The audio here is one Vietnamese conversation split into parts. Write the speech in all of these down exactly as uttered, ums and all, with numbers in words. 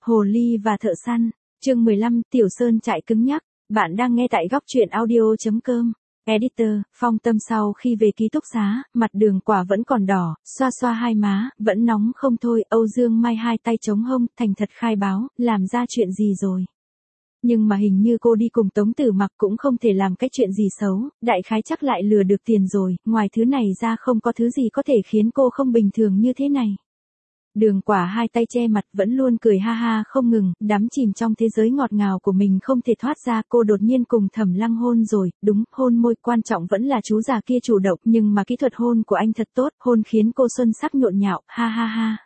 Hồ ly và thợ săn, chương mười lăm, Tiểu Sơn trại cứng nhắc, bạn đang nghe tại góc truyện audio.com. Editor, Phong Tâm sau khi về ký túc xá, mặt Đường Quả vẫn còn đỏ, xoa xoa hai má, vẫn nóng không thôi, Âu Dương Mai hai tay chống hông, thành thật khai báo, làm ra chuyện gì rồi. Nhưng mà hình như cô đi cùng Tống Tử Mặc cũng không thể làm cái chuyện gì xấu, đại khái chắc lại lừa được tiền rồi, ngoài thứ này ra không có thứ gì có thể khiến cô không bình thường như thế này. Đường Quả hai tay che mặt vẫn luôn cười ha ha không ngừng, đắm chìm trong thế giới ngọt ngào của mình không thể thoát ra. Cô đột nhiên cùng Thẩm Lăng hôn rồi, đúng, hôn môi, quan trọng vẫn là chú già kia chủ động, nhưng mà kỹ thuật hôn của anh thật tốt, hôn khiến cô xuân sắc nhộn nhạo, ha ha ha.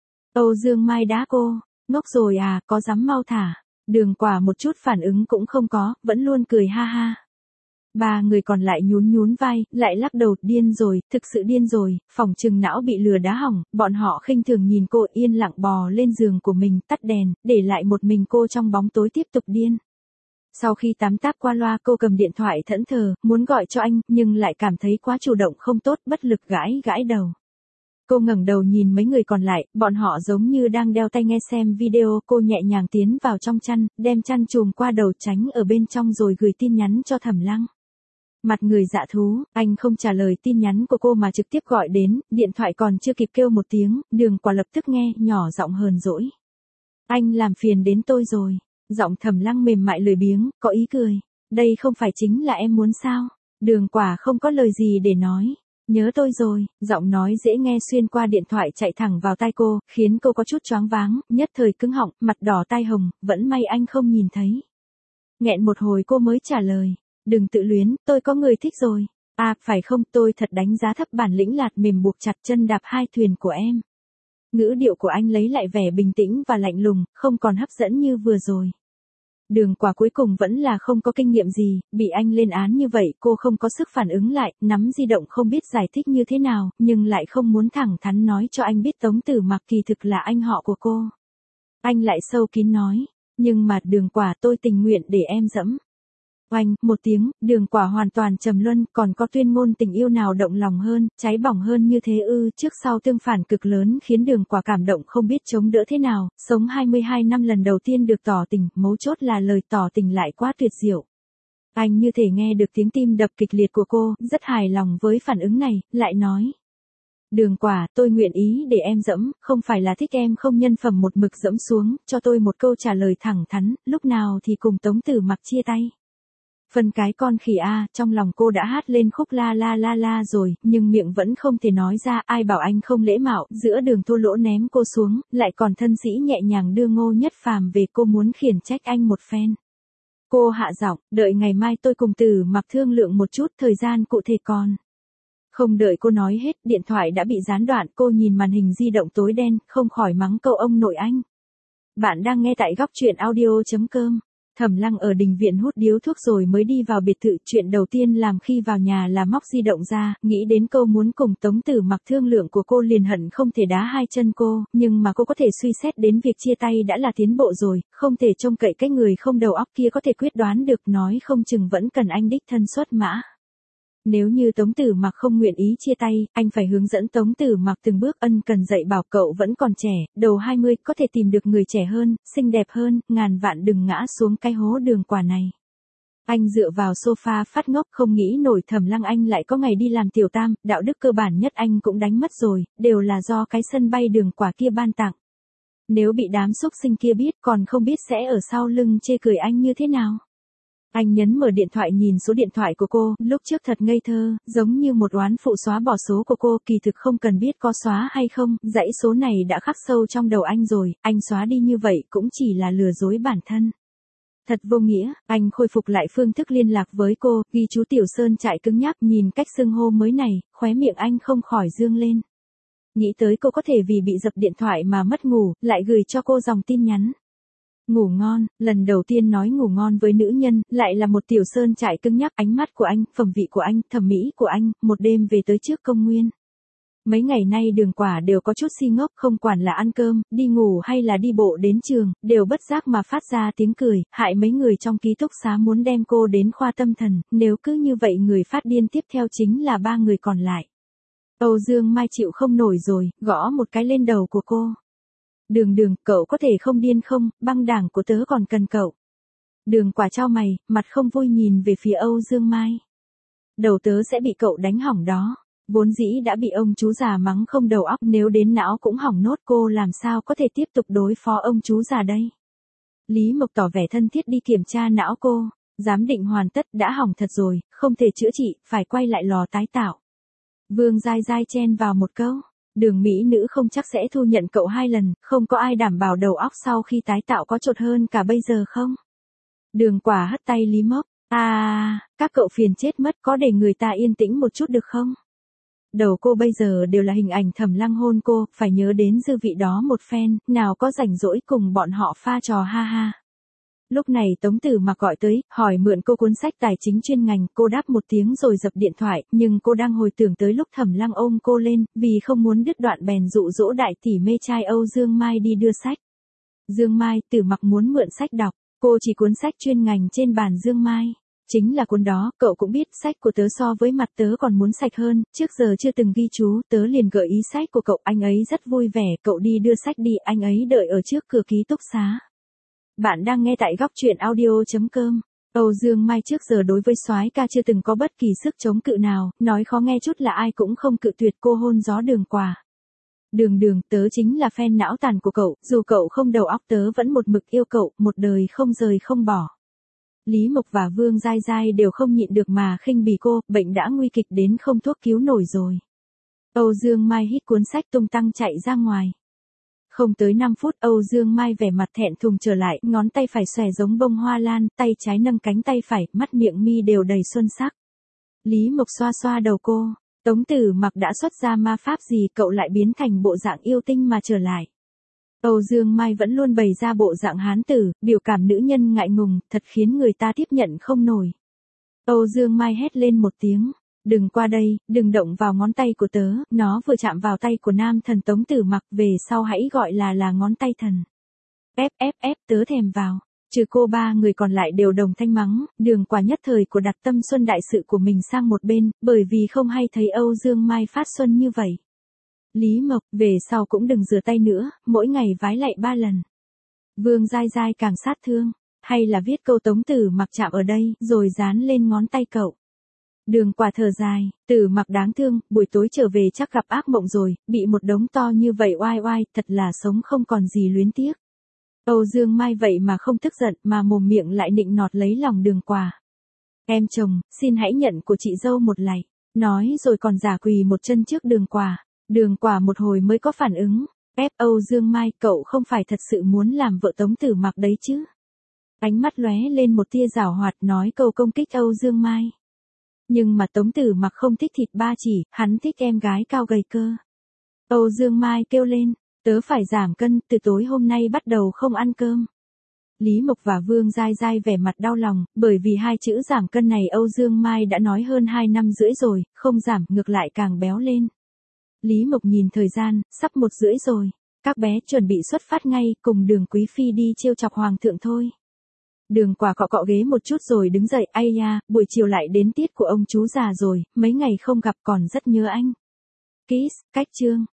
Âu Dương Mai đá cô, ngốc rồi à, có dám mau thả. Đường Quả một chút phản ứng cũng không có, vẫn luôn cười ha ha. Ba người còn lại nhún nhún vai, lại lắc đầu, điên rồi, thực sự điên rồi, phỏng chừng não bị lừa đá hỏng, bọn họ khinh thường nhìn cô yên lặng bò lên giường của mình, tắt đèn, để lại một mình cô trong bóng tối tiếp tục điên. Sau khi tắm táp qua loa cô cầm điện thoại thẫn thờ, muốn gọi cho anh, nhưng lại cảm thấy quá chủ động không tốt, bất lực gãi gãi đầu. Cô ngẩng đầu nhìn mấy người còn lại, bọn họ giống như đang đeo tai nghe xem video, cô nhẹ nhàng tiến vào trong chăn, đem chăn trùm qua đầu tránh ở bên trong rồi gửi tin nhắn cho Thẩm Lăng. Mặt người dạ thú, anh không trả lời tin nhắn của cô mà trực tiếp gọi đến, điện thoại còn chưa kịp kêu một tiếng, Đường Quả lập tức nghe, nhỏ giọng hờn dỗi. Anh làm phiền đến tôi rồi, giọng Thẩm Lăng mềm mại lười biếng, có ý cười, đây không phải chính là em muốn sao, Đường Quả không có lời gì để nói. Nhớ tôi rồi, giọng nói dễ nghe xuyên qua điện thoại chạy thẳng vào tai cô, khiến cô có chút choáng váng, nhất thời cứng họng, mặt đỏ tai hồng, vẫn may anh không nhìn thấy. Nghẹn một hồi cô mới trả lời, đừng tự luyến, tôi có người thích rồi. À, phải không, tôi thật đánh giá thấp bản lĩnh lạt mềm buộc chặt chân đạp hai thuyền của em. Ngữ điệu của anh lấy lại vẻ bình tĩnh và lạnh lùng, không còn hấp dẫn như vừa rồi. Đường Quả cuối cùng vẫn là không có kinh nghiệm gì, bị anh lên án như vậy cô không có sức phản ứng lại, nắm di động không biết giải thích như thế nào, nhưng lại không muốn thẳng thắn nói cho anh biết Tống Tử Mặc kỳ thực là anh họ của cô. Anh lại sâu kín nói, nhưng mà Đường Quả tôi tình nguyện để em dẫm. Oanh, một tiếng, Đường Quả hoàn toàn trầm luân, còn có tuyên ngôn tình yêu nào động lòng hơn, cháy bỏng hơn như thế ư, trước sau tương phản cực lớn khiến Đường Quả cảm động không biết chống đỡ thế nào, sống hai mươi hai năm lần đầu tiên được tỏ tình, mấu chốt là lời tỏ tình lại quá tuyệt diệu. Anh như thể nghe được tiếng tim đập kịch liệt của cô, rất hài lòng với phản ứng này, lại nói. Đường Quả, tôi nguyện ý để em dẫm, không phải là thích em không nhân phẩm một mực dẫm xuống, cho tôi một câu trả lời thẳng thắn, lúc nào thì cùng Tống Tử Mặc chia tay. Phân cái con khỉ a, trong lòng cô đã hát lên khúc la la la la rồi, nhưng miệng vẫn không thể nói ra, ai bảo anh không lễ mạo, giữa đường Thô Lỗ ném cô xuống, lại còn thân sĩ nhẹ nhàng đưa Ngô Nhất Phàm về, cô muốn khiển trách anh một phen. Cô hạ giọng, đợi ngày mai tôi cùng Tử Mặc thương lượng một chút, thời gian cụ thể còn. Không đợi cô nói hết, điện thoại đã bị gián đoạn, cô nhìn màn hình di động tối đen, không khỏi mắng câu ông nội anh. Bạn đang nghe tại góc truyện audio.com. Thẩm Lăng ở đình viện hút điếu thuốc rồi mới đi vào biệt thự, chuyện đầu tiên làm khi vào nhà là móc di động ra, nghĩ đến câu muốn cùng Tống Tử Mặc thương lượng của cô liền hận không thể đá hai chân cô, nhưng mà cô có thể suy xét đến việc chia tay đã là tiến bộ rồi, không thể trông cậy cái người không đầu óc kia có thể quyết đoán được, nói không chừng vẫn cần anh đích thân xuất mã. Nếu như Tống Tử Mặc không nguyện ý chia tay, anh phải hướng dẫn Tống Tử Mặc từng bước, ân cần dạy bảo cậu vẫn còn trẻ, đầu hai mươi, có thể tìm được người trẻ hơn, xinh đẹp hơn, ngàn vạn đừng ngã xuống cái hố Đường Quả này. Anh dựa vào sofa phát ngốc, không nghĩ nổi Thẩm Lăng anh lại có ngày đi làm tiểu tam, đạo đức cơ bản nhất anh cũng đánh mất rồi, đều là do cái sân bay Đường Quả kia ban tặng. Nếu bị đám xúc sinh kia biết, còn không biết sẽ ở sau lưng chê cười anh như thế nào. Anh nhấn mở điện thoại nhìn số điện thoại của cô, lúc trước thật ngây thơ, giống như một oán phụ xóa bỏ số của cô, kỳ thực không cần biết có xóa hay không, dãy số này đã khắc sâu trong đầu anh rồi, anh xóa đi như vậy cũng chỉ là lừa dối bản thân. Thật vô nghĩa, anh khôi phục lại phương thức liên lạc với cô, ghi chú Tiểu Sơn trại cứng nhắc, nhìn cách xưng hô mới này, khóe miệng anh không khỏi dương lên. Nghĩ tới cô có thể vì bị dập điện thoại mà mất ngủ, lại gửi cho cô dòng tin nhắn. Ngủ ngon, lần đầu tiên nói ngủ ngon với nữ nhân, lại là một Tiểu Sơn trại cứng nhắc, ánh mắt của anh, phẩm vị của anh, thẩm mỹ của anh, một đêm về tới trước công nguyên. Mấy ngày nay Đường Quả đều có chút si ngốc, không quản là ăn cơm, đi ngủ hay là đi bộ đến trường, đều bất giác mà phát ra tiếng cười, hại mấy người trong ký túc xá muốn đem cô đến khoa tâm thần, nếu cứ như vậy người phát điên tiếp theo chính là ba người còn lại. Âu Dương Mai chịu không nổi rồi, gõ một cái lên đầu của cô. Đường đường, cậu có thể không điên không, băng đảng của tớ còn cần cậu. Đường Quả chau mày, mặt không vui nhìn về phía Âu Dương Mai. Đầu tớ sẽ bị cậu đánh hỏng đó. Vốn dĩ đã bị ông chú già mắng không đầu óc, nếu đến não cũng hỏng nốt, cô làm sao có thể tiếp tục đối phó ông chú già đây. Lý Mộc tỏ vẻ thân thiết đi kiểm tra não cô. Giám định hoàn tất, đã hỏng thật rồi, không thể chữa trị, phải quay lại lò tái tạo. Vương Giai Giai chen vào một câu. Đường mỹ nữ không chắc sẽ thu nhận cậu hai lần, không có ai đảm bảo đầu óc sau khi tái tạo có chột hơn cả bây giờ không? Đường Quả hất tay Lý Mộc. À, các cậu phiền chết mất, có để người ta yên tĩnh một chút được không? Đầu cô bây giờ đều là hình ảnh Thẩm Lăng hôn cô, phải nhớ đến dư vị đó một phen, nào có rảnh rỗi cùng bọn họ pha trò ha ha. Lúc này Tống Tử Mặc gọi tới, hỏi mượn cô cuốn sách tài chính chuyên ngành, cô đáp một tiếng rồi dập điện thoại, nhưng cô đang hồi tưởng tới lúc Thẩm Lăng ôm cô lên, vì không muốn đứt đoạn bèn dụ dỗ đại tỷ mê trai Âu Dương Mai đi đưa sách. Dương Mai, Tử Mặc muốn mượn sách đọc, cô chỉ cuốn sách chuyên ngành trên bàn Dương Mai. Chính là cuốn đó, cậu cũng biết, sách của tớ so với mặt tớ còn muốn sạch hơn, trước giờ chưa từng ghi chú, tớ liền gợi ý sách của cậu, anh ấy rất vui vẻ, cậu đi đưa sách đi, anh ấy đợi ở trước cửa ký túc xá. Bạn đang nghe tại góc truyện audio chấm com. Âu Dương Mai trước giờ đối với soái ca chưa từng có bất kỳ sức chống cự nào, nói khó nghe chút là ai cũng không cự tuyệt cô hôn gió Đường Quả. Đường đường, tớ chính là fan não tàn của cậu, dù cậu không đầu óc tớ vẫn một mực yêu cậu, một đời không rời không bỏ. Lý Mộc và Vương Giai Giai đều không nhịn được mà khinh bỉ cô, bệnh đã nguy kịch đến không thuốc cứu nổi rồi. Âu Dương Mai hít cuốn sách tung tăng chạy ra ngoài. Không tới năm phút, Âu Dương Mai vẻ mặt thẹn thùng trở lại, ngón tay phải xòe giống bông hoa lan, tay trái nâng cánh tay phải, mắt miệng mi đều đầy xuân sắc. Lý Mộc xoa xoa đầu cô, Tống Tử Mặc đã xuất ra ma pháp gì, cậu lại biến thành bộ dạng yêu tinh mà trở lại. Âu Dương Mai vẫn luôn bày ra bộ dạng hán tử, biểu cảm nữ nhân ngại ngùng, thật khiến người ta tiếp nhận không nổi. Âu Dương Mai hét lên một tiếng, đừng qua đây, đừng động vào ngón tay của tớ, nó vừa chạm vào tay của nam thần Tống Tử Mặc, về sau hãy gọi là là ngón tay thần. Ép ép ép, tớ thèm vào. Trừ cô ba người còn lại đều đồng thanh mắng, Đường Quả nhất thời của đặt tâm xuân đại sự của mình sang một bên, bởi vì không hay thấy Âu Dương Mai phát xuân như vậy. Lý Mộc, về sau cũng đừng rửa tay nữa, mỗi ngày vái lại ba lần. Vương Giai Giai càng sát thương, hay là viết câu Tống Tử Mặc chạm ở đây, rồi dán lên ngón tay cậu. Đường Quả thở dài, Tử Mặc đáng thương, buổi tối trở về chắc gặp ác mộng rồi, bị một đống to như vậy oai oai, thật là sống không còn gì luyến tiếc. Âu Dương Mai vậy mà không tức giận, mà mồm miệng lại nịnh nọt lấy lòng Đường Quả. Em chồng, xin hãy nhận của chị dâu một lạy, nói rồi còn giả quỳ một chân trước Đường Quả. Đường Quả một hồi mới có phản ứng, ép Âu Dương Mai, cậu không phải thật sự muốn làm vợ Tống Tử Mặc đấy chứ? Ánh mắt lóe lên một tia giảo hoạt, nói câu công kích Âu Dương Mai. Nhưng mà Tống Tử Mặc không thích thịt ba chỉ, hắn thích em gái cao gầy cơ. Âu Dương Mai kêu lên, tớ phải giảm cân, từ tối hôm nay bắt đầu không ăn cơm. Lý Mộc và Vương Giai Giai vẻ mặt đau lòng, bởi vì hai chữ giảm cân này Âu Dương Mai đã nói hơn hai năm rưỡi rồi, không giảm, ngược lại càng béo lên. Lý Mộc nhìn thời gian, sắp một rưỡi rồi, các bé chuẩn bị xuất phát ngay, cùng Đường Quý Phi đi trêu chọc Hoàng thượng thôi. Đường Quả cọ cọ ghế một chút rồi đứng dậy, ai da, buổi chiều lại đến tiết của ông chú già rồi, mấy ngày không gặp còn rất nhớ anh. Kiss, cách chương.